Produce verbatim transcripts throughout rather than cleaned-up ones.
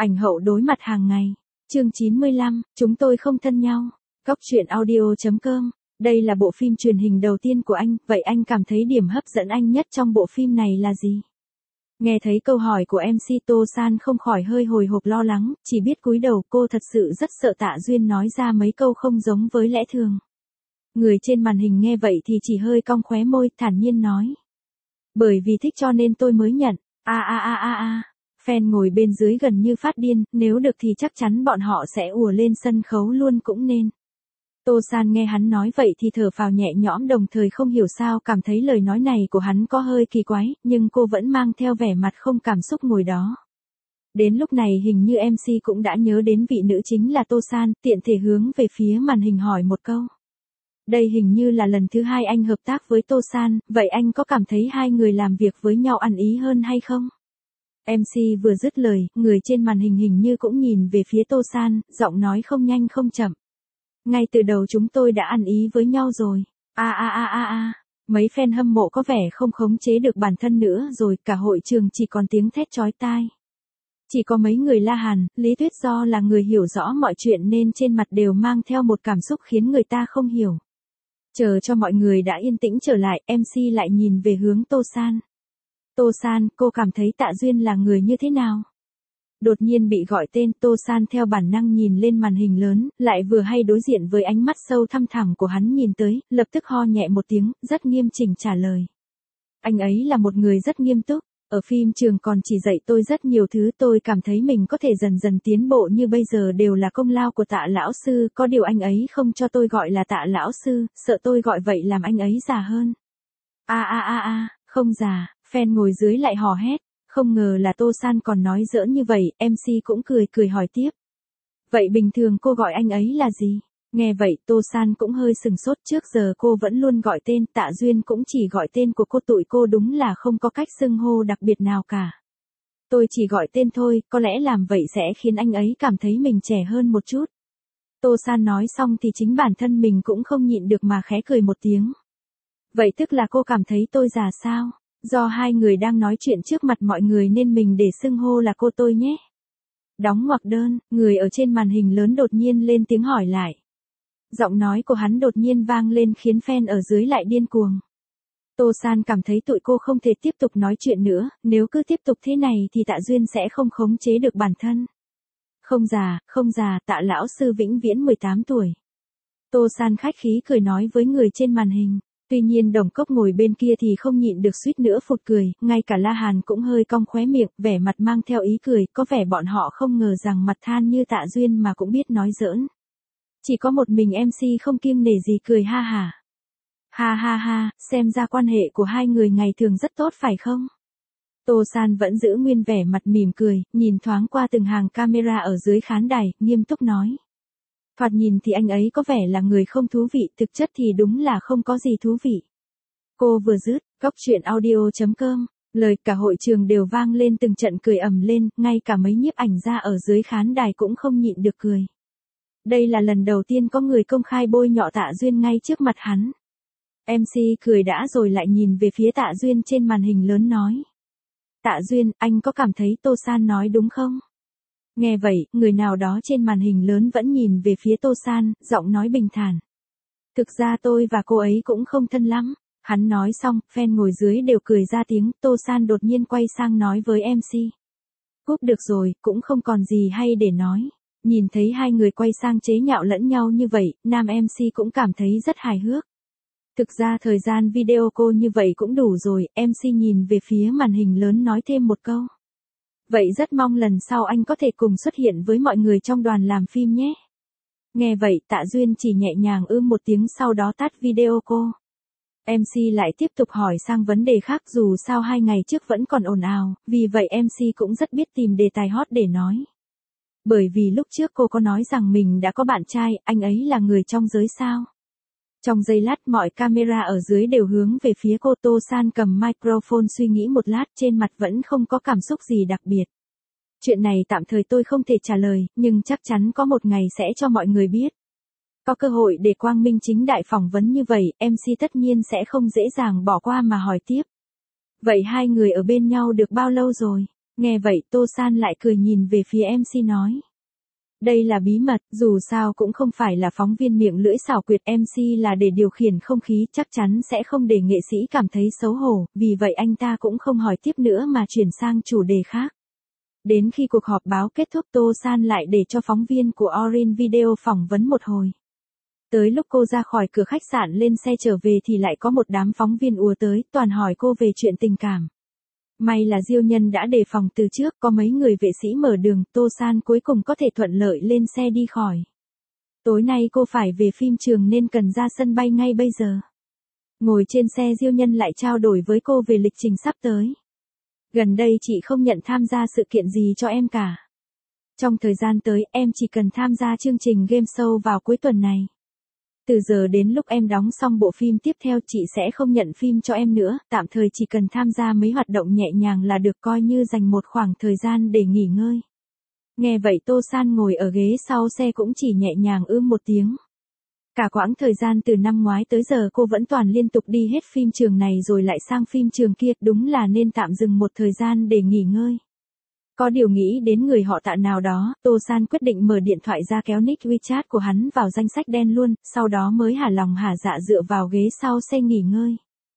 Ảnh hậu đối mặt hàng ngày. Chương chín mươi lăm, chúng tôi không thân nhau. Góc truyện audio chấm com. Đây là bộ phim truyền hình đầu tiên của anh, vậy anh cảm thấy điểm hấp dẫn anh nhất trong bộ phim này là gì? Nghe thấy câu hỏi của em xê Tô San không khỏi hơi hồi hộp lo lắng, chỉ biết cúi đầu. Cô thật sự rất sợ Tạ Duyên nói ra mấy câu không giống với lẽ thường. Người trên màn hình nghe vậy thì chỉ hơi cong khóe môi, thản nhiên nói. Bởi vì thích cho nên tôi mới nhận. A a a a a. Fan ngồi bên dưới gần như phát điên, nếu được thì chắc chắn bọn họ sẽ ùa lên sân khấu luôn cũng nên. Tô San nghe hắn nói vậy thì thở phào nhẹ nhõm, đồng thời không hiểu sao cảm thấy lời nói này của hắn có hơi kỳ quái, nhưng cô vẫn mang theo vẻ mặt không cảm xúc ngồi đó. Đến lúc này hình như em xê cũng đã nhớ đến vị nữ chính là Tô San, tiện thể hướng về phía màn hình hỏi một câu. Đây hình như là lần thứ hai anh hợp tác với Tô San, vậy anh có cảm thấy hai người làm việc với nhau ăn ý hơn hay không? em xê vừa dứt lời, người trên màn hình hình như cũng nhìn về phía Tô San, giọng nói không nhanh không chậm. Ngay từ đầu chúng tôi đã ăn ý với nhau rồi. A a a a a. Mấy fan hâm mộ có vẻ không khống chế được bản thân nữa rồi, cả hội trường chỉ còn tiếng thét chói tai. Chỉ có mấy người la hàn, Lý Tuyết do là người hiểu rõ mọi chuyện nên trên mặt đều mang theo một cảm xúc khiến người ta không hiểu. Chờ cho mọi người đã yên tĩnh trở lại, em xê lại nhìn về hướng Tô San. Tô San, cô cảm thấy Tạ Duyên là người như thế nào? Đột nhiên bị gọi tên, Tô San theo bản năng nhìn lên màn hình lớn, lại vừa hay đối diện với ánh mắt sâu thăm thẳm của hắn nhìn tới, lập tức ho nhẹ một tiếng, rất nghiêm chỉnh trả lời. Anh ấy là một người rất nghiêm túc, ở phim trường còn chỉ dạy tôi rất nhiều thứ, tôi cảm thấy mình có thể dần dần tiến bộ như bây giờ đều là công lao của Tạ lão sư, có điều anh ấy không cho tôi gọi là Tạ lão sư, sợ tôi gọi vậy làm anh ấy già hơn. A a a a, không già, fan ngồi dưới lại hò hét. Không ngờ là Tô San còn nói giỡn như vậy, em xê cũng cười cười hỏi tiếp. Vậy bình thường cô gọi anh ấy là gì? Nghe vậy Tô San cũng hơi sừng sốt, trước giờ cô vẫn luôn gọi tên, Tạ Duyên cũng chỉ gọi tên của cô, tụi cô đúng là không có cách xưng hô đặc biệt nào cả. Tôi chỉ gọi tên thôi, có lẽ làm vậy sẽ khiến anh ấy cảm thấy mình trẻ hơn một chút. Tô San nói xong thì chính bản thân mình cũng không nhịn được mà khẽ cười một tiếng. Vậy tức là cô cảm thấy tôi già sao? Do hai người đang nói chuyện trước mặt mọi người nên mình để xưng hô là cô tôi nhé. Đóng ngoặc đơn, người ở trên màn hình lớn đột nhiên lên tiếng hỏi lại. Giọng nói của hắn đột nhiên vang lên khiến fan ở dưới lại điên cuồng. Tô San cảm thấy tụi cô không thể tiếp tục nói chuyện nữa, nếu cứ tiếp tục thế này thì Tạ Duyên sẽ không khống chế được bản thân. Không già, không già, Tạ lão sư vĩnh viễn mười tám tuổi. Tô San khách khí cười nói với người trên màn hình. Tuy nhiên Đồng Cốc ngồi bên kia thì không nhịn được suýt nữa phụt cười, ngay cả La Hàn cũng hơi cong khóe miệng, vẻ mặt mang theo ý cười, có vẻ bọn họ không ngờ rằng mặt than như Tạ Duyên mà cũng biết nói giỡn. Chỉ có một mình em xê không kiêng nể gì cười ha hả. Ha ha ha, xem ra quan hệ của hai người ngày thường rất tốt phải không? Tô San vẫn giữ nguyên vẻ mặt mỉm cười, nhìn thoáng qua từng hàng camera ở dưới khán đài, nghiêm túc nói. Thoạt nhìn thì anh ấy có vẻ là người không thú vị, thực chất thì đúng là không có gì thú vị. Cô vừa dứt, góc truyện audio chấm com, lời cả hội trường đều vang lên từng trận cười ầm lên, ngay cả mấy nhiếp ảnh gia ở dưới khán đài cũng không nhịn được cười. Đây là lần đầu tiên có người công khai bôi nhọ Tạ Duyên ngay trước mặt hắn. em xê cười đã rồi lại nhìn về phía Tạ Duyên trên màn hình lớn nói. Tạ Duyên, anh có cảm thấy Tô San nói đúng không? Nghe vậy, người nào đó trên màn hình lớn vẫn nhìn về phía Tô San, giọng nói bình thản. Thực ra tôi và cô ấy cũng không thân lắm. Hắn nói xong, fan ngồi dưới đều cười ra tiếng, Tô San đột nhiên quay sang nói với em xê. Cúp được rồi, cũng không còn gì hay để nói. Nhìn thấy hai người quay sang chế nhạo lẫn nhau như vậy, nam em xê cũng cảm thấy rất hài hước. Thực ra thời gian video cô như vậy cũng đủ rồi, em xê nhìn về phía màn hình lớn nói thêm một câu. Vậy rất mong lần sau anh có thể cùng xuất hiện với mọi người trong đoàn làm phim nhé. Nghe vậy Tạ Duyên chỉ nhẹ nhàng ưm một tiếng sau đó tắt video cô. em xê lại tiếp tục hỏi sang vấn đề khác, dù sao hai ngày trước vẫn còn ồn ào, vì vậy em xê cũng rất biết tìm đề tài hot để nói. Bởi vì lúc trước cô có nói rằng mình đã có bạn trai, anh ấy là người trong giới sao. Trong giây lát mọi camera ở dưới đều hướng về phía cô. Tô San cầm microphone suy nghĩ một lát, trên mặt vẫn không có cảm xúc gì đặc biệt. Chuyện này tạm thời tôi không thể trả lời, nhưng chắc chắn có một ngày sẽ cho mọi người biết. Có cơ hội để quang minh chính đại phỏng vấn như vậy, em xê tất nhiên sẽ không dễ dàng bỏ qua mà hỏi tiếp. Vậy hai người ở bên nhau được bao lâu rồi? Nghe vậy Tô San lại cười nhìn về phía em xê nói. Đây là bí mật, dù sao cũng không phải là phóng viên miệng lưỡi xảo quyệt, em xê là để điều khiển không khí, chắc chắn sẽ không để nghệ sĩ cảm thấy xấu hổ, vì vậy anh ta cũng không hỏi tiếp nữa mà chuyển sang chủ đề khác. Đến khi cuộc họp báo kết thúc, Tô San lại để cho phóng viên của Orange Video phỏng vấn một hồi. Tới lúc cô ra khỏi cửa khách sạn lên xe trở về thì lại có một đám phóng viên ùa tới, toàn hỏi cô về chuyện tình cảm. May là Diêu Nhân đã đề phòng từ trước, có mấy người vệ sĩ mở đường, Tô San cuối cùng có thể thuận lợi lên xe đi khỏi. Tối nay cô phải về phim trường nên cần ra sân bay ngay bây giờ. Ngồi trên xe, Diêu Nhân lại trao đổi với cô về lịch trình sắp tới. Gần đây chị không nhận tham gia sự kiện gì cho em cả. Trong thời gian tới, em chỉ cần tham gia chương trình game show vào cuối tuần này. Từ giờ đến lúc em đóng xong bộ phim tiếp theo, chị sẽ không nhận phim cho em nữa, tạm thời chỉ cần tham gia mấy hoạt động nhẹ nhàng là được, coi như dành một khoảng thời gian để nghỉ ngơi. Nghe vậy Tô San ngồi ở ghế sau xe cũng chỉ nhẹ nhàng ưm một tiếng. Cả quãng thời gian từ năm ngoái tới giờ cô vẫn toàn liên tục đi hết phim trường này rồi lại sang phim trường kia, đúng là nên tạm dừng một thời gian để nghỉ ngơi. Có điều nghĩ đến người họ Tạ nào đó, Tô San quyết định mở điện thoại ra kéo nick WeChat của hắn vào danh sách đen luôn, sau đó mới hả lòng hả dạ dựa vào ghế sau xe nghỉ ngơi.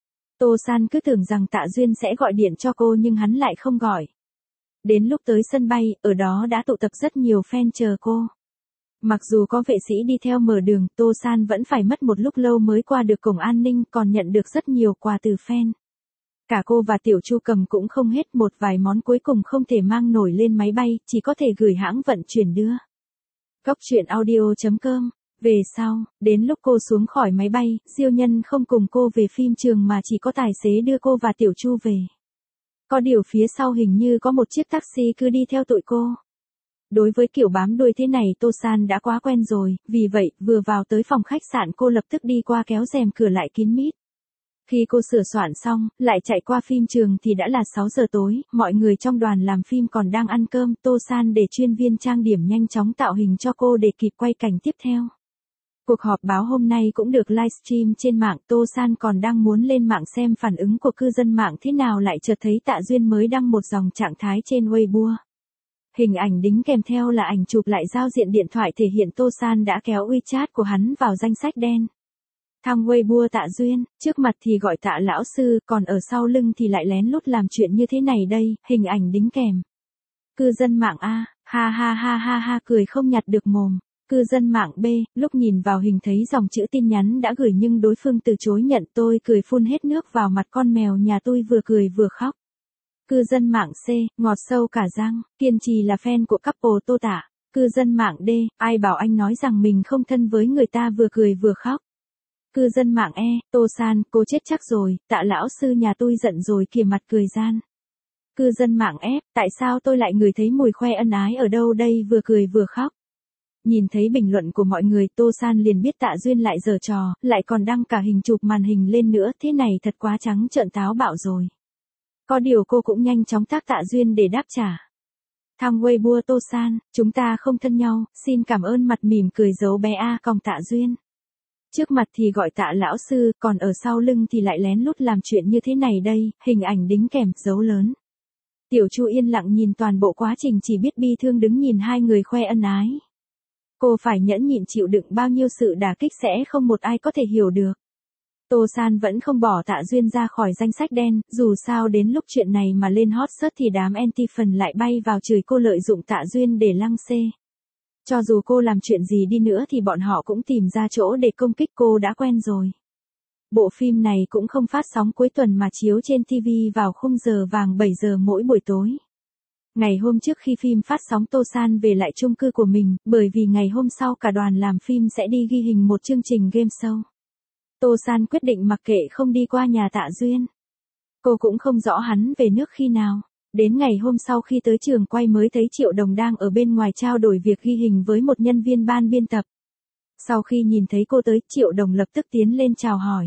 Tô San cứ tưởng rằng Tạ Duyên sẽ gọi điện cho cô nhưng hắn lại không gọi. Đến lúc tới sân bay, ở đó đã tụ tập rất nhiều fan chờ cô. Mặc dù có vệ sĩ đi theo mở đường, Tô San vẫn phải mất một lúc lâu mới qua được cổng an ninh, còn nhận được rất nhiều quà từ fan. Cả cô và Tiểu Chu cầm cũng không hết, một vài món cuối cùng không thể mang nổi lên máy bay, chỉ có thể gửi hãng vận chuyển đưa. Cóc truyện audio chấm com. Về sau, đến lúc cô xuống khỏi máy bay, Diêu Nhân không cùng cô về phim trường mà chỉ có tài xế đưa cô và Tiểu Chu về. Có điều phía sau hình như có một chiếc taxi cứ đi theo tụi cô. Đối với kiểu bám đuôi thế này Tô San đã quá quen rồi, vì vậy, vừa vào tới phòng khách sạn cô lập tức đi qua kéo rèm cửa lại kín mít. Khi cô sửa soạn xong, lại chạy qua phim trường thì đã là sáu giờ tối, mọi người trong đoàn làm phim còn đang ăn cơm, Tô San để chuyên viên trang điểm nhanh chóng tạo hình cho cô để kịp quay cảnh tiếp theo. Cuộc họp báo hôm nay cũng được livestream trên mạng, Tô San còn đang muốn lên mạng xem phản ứng của cư dân mạng thế nào lại chợt thấy Tạ Duyên mới đăng một dòng trạng thái trên Weibo. Hình ảnh đính kèm theo là ảnh chụp lại giao diện điện thoại thể hiện Tô San đã kéo WeChat của hắn vào danh sách đen. Thăm Weibo Tạ Duyên, trước mặt thì gọi Tạ lão sư, còn ở sau lưng thì lại lén lút làm chuyện như thế này đây, hình ảnh đính kèm. Cư dân mạng A, ha ha ha ha ha cười không nhặt được mồm. Cư dân mạng B, lúc nhìn vào hình thấy dòng chữ tin nhắn đã gửi nhưng đối phương từ chối nhận, tôi cười phun hết nước vào mặt con mèo nhà tôi vừa cười vừa khóc. Cư dân mạng C, ngọt sâu cả răng, kiên trì là fan của couple Tô Tạ. Cư dân mạng D, ai bảo anh nói rằng mình không thân với người ta vừa cười vừa khóc. Cư dân mạng E, Tô San, cô chết chắc rồi, Tạ lão sư nhà tôi giận rồi kìa, mặt cười gian. Cư dân mạng F, tại sao tôi lại ngửi thấy mùi khoe ân ái ở đâu đây, vừa cười vừa khóc. Nhìn thấy bình luận của mọi người, Tô San liền biết Tạ Duyên lại giở trò, lại còn đăng cả hình chụp màn hình lên nữa, thế này thật quá trắng trợn táo bạo rồi. Có điều cô cũng nhanh chóng tag Tạ Duyên để đáp trả. Thăm Weibo Tô San, chúng ta không thân nhau, xin cảm ơn, mặt mỉm cười dấu bé A còng Tạ Duyên. Trước mặt thì gọi Tạ lão sư, còn ở sau lưng thì lại lén lút làm chuyện như thế này đây, hình ảnh đính kèm, dấu lớn. Tiểu Chu yên lặng nhìn toàn bộ quá trình, chỉ biết bi thương đứng nhìn hai người khoe ân ái. Cô phải nhẫn nhịn chịu đựng bao nhiêu sự đả kích sẽ không một ai có thể hiểu được. Tô San vẫn không bỏ Tạ Duyên ra khỏi danh sách đen, dù sao đến lúc chuyện này mà lên hot search thì đám anti-fan lại bay vào chửi cô lợi dụng Tạ Duyên để lăng xê. Cho dù cô làm chuyện gì đi nữa thì bọn họ cũng tìm ra chỗ để công kích cô đã quen rồi. Bộ phim này cũng không phát sóng cuối tuần mà chiếu trên ti vi vào khung giờ vàng bảy giờ mỗi buổi tối. Ngày hôm trước khi phim phát sóng, Tô San về lại chung cư của mình, bởi vì ngày hôm sau cả đoàn làm phim sẽ đi ghi hình một chương trình game show. Tô San quyết định mặc kệ không đi qua nhà Tạ Duyên. Cô cũng không rõ hắn về nước khi nào. Đến ngày hôm sau khi tới trường quay mới thấy Triệu Đồng đang ở bên ngoài trao đổi việc ghi hình với một nhân viên ban biên tập. Sau khi nhìn thấy cô tới, Triệu Đồng lập tức tiến lên chào hỏi.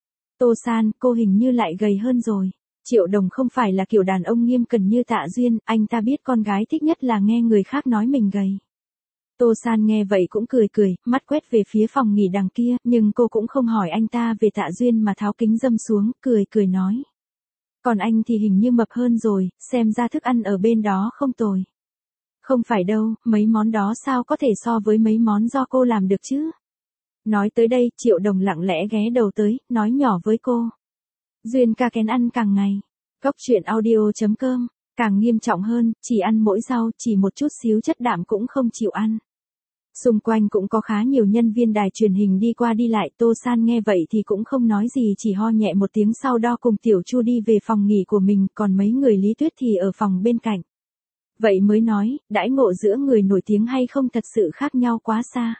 Tô San, cô hình như lại gầy hơn rồi. Triệu Đồng không phải là kiểu đàn ông nghiêm cẩn như Tạ Duyên, anh ta biết con gái thích nhất là nghe người khác nói mình gầy. Tô San nghe vậy cũng cười cười, mắt quét về phía phòng nghỉ đằng kia, nhưng cô cũng không hỏi anh ta về Tạ Duyên mà tháo kính râm xuống, cười cười nói. Còn anh thì hình như mập hơn rồi, xem ra thức ăn ở bên đó không tồi. Không phải đâu, mấy món đó sao có thể so với mấy món do cô làm được chứ? Nói tới đây, Triệu Đồng lặng lẽ ghé đầu tới, nói nhỏ với cô. Duyên ca kén ăn càng ngày. Cốc truyện audio.com, càng nghiêm trọng hơn, chỉ ăn mỗi rau, chỉ một chút xíu chất đạm cũng không chịu ăn. Xung quanh cũng có khá nhiều nhân viên đài truyền hình đi qua đi lại, Tô San nghe vậy thì cũng không nói gì, chỉ ho nhẹ một tiếng sau đó cùng Tiểu Chu đi về phòng nghỉ của mình, còn mấy người Lý Tuyết thì ở phòng bên cạnh. Vậy mới nói, đãi ngộ giữa người nổi tiếng hay không thật sự khác nhau quá xa.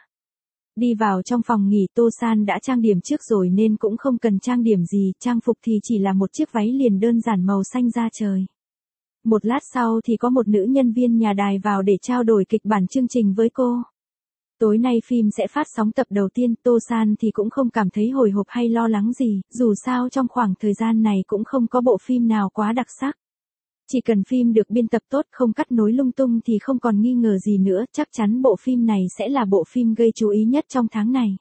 Đi vào trong phòng nghỉ, Tô San đã trang điểm trước rồi nên cũng không cần trang điểm gì, trang phục thì chỉ là một chiếc váy liền đơn giản màu xanh da trời. Một lát sau thì có một nữ nhân viên nhà đài vào để trao đổi kịch bản chương trình với cô. Tối nay phim sẽ phát sóng tập đầu tiên, Tô San thì cũng không cảm thấy hồi hộp hay lo lắng gì, dù sao trong khoảng thời gian này cũng không có bộ phim nào quá đặc sắc. Chỉ cần phim được biên tập tốt, không cắt nối lung tung thì không còn nghi ngờ gì nữa, chắc chắn bộ phim này sẽ là bộ phim gây chú ý nhất trong tháng này.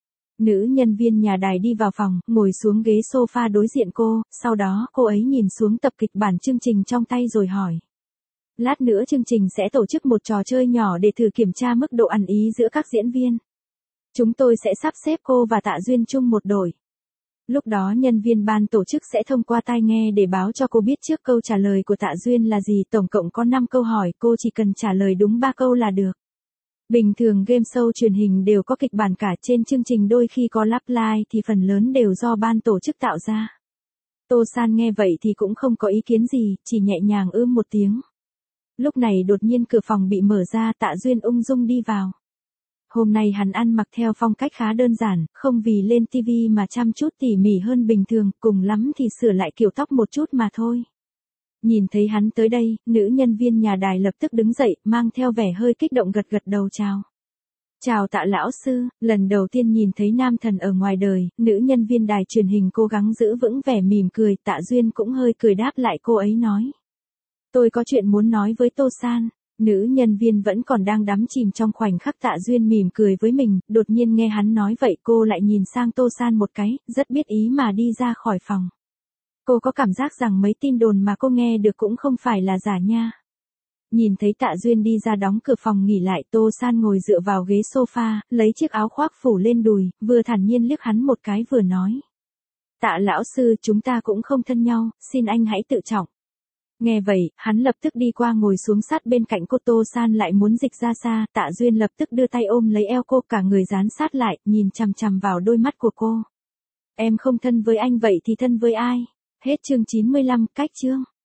Nữ nhân viên nhà đài đi vào phòng, ngồi xuống ghế sofa đối diện cô, sau đó cô ấy nhìn xuống tập kịch bản chương trình trong tay rồi hỏi. Lát nữa chương trình sẽ tổ chức một trò chơi nhỏ để thử kiểm tra mức độ ăn ý giữa các diễn viên. Chúng tôi sẽ sắp xếp cô và Tạ Duyên chung một đội. Lúc đó nhân viên ban tổ chức sẽ thông qua tai nghe để báo cho cô biết trước câu trả lời của Tạ Duyên là gì, tổng cộng có năm câu hỏi, cô chỉ cần trả lời đúng ba câu là được. Bình thường game show truyền hình đều có kịch bản cả, trên chương trình đôi khi có lắp line thì phần lớn đều do ban tổ chức tạo ra. Tô San nghe vậy thì cũng không có ý kiến gì, chỉ nhẹ nhàng ưm một tiếng. Lúc này đột nhiên cửa phòng bị mở ra, Tạ Duyên ung dung đi vào. Hôm nay hắn ăn mặc theo phong cách khá đơn giản, không vì lên ti vi mà chăm chút tỉ mỉ hơn bình thường, cùng lắm thì sửa lại kiểu tóc một chút mà thôi. Nhìn thấy hắn tới đây, nữ nhân viên nhà đài lập tức đứng dậy, mang theo vẻ hơi kích động gật gật đầu chào. Chào Tạ lão sư, lần đầu tiên nhìn thấy nam thần ở ngoài đời, nữ nhân viên đài truyền hình cố gắng giữ vững vẻ mỉm cười, Tạ Duyên cũng hơi cười đáp lại cô ấy nói. Tôi có chuyện muốn nói với Tô San. Nữ nhân viên vẫn còn đang đắm chìm trong khoảnh khắc Tạ Duyên mỉm cười với mình, đột nhiên nghe hắn nói vậy cô lại nhìn sang Tô San một cái, rất biết ý mà đi ra khỏi phòng. Cô có cảm giác rằng mấy tin đồn mà cô nghe được cũng không phải là giả nha. Nhìn thấy Tạ Duyên đi ra đóng cửa phòng nghỉ lại, Tô San ngồi dựa vào ghế sofa, lấy chiếc áo khoác phủ lên đùi, vừa thản nhiên liếc hắn một cái vừa nói. Tạ lão sư, chúng ta cũng không thân nhau, xin anh hãy tự trọng. Nghe vậy, hắn lập tức đi qua ngồi xuống sát bên cạnh cô. Tô San lại muốn dịch ra xa, Tạ Duyên lập tức đưa tay ôm lấy eo cô, cả người dán sát lại, nhìn chằm chằm vào đôi mắt của cô. Em không thân với anh vậy thì thân với ai? Hết chương chín mươi lăm, cách chương.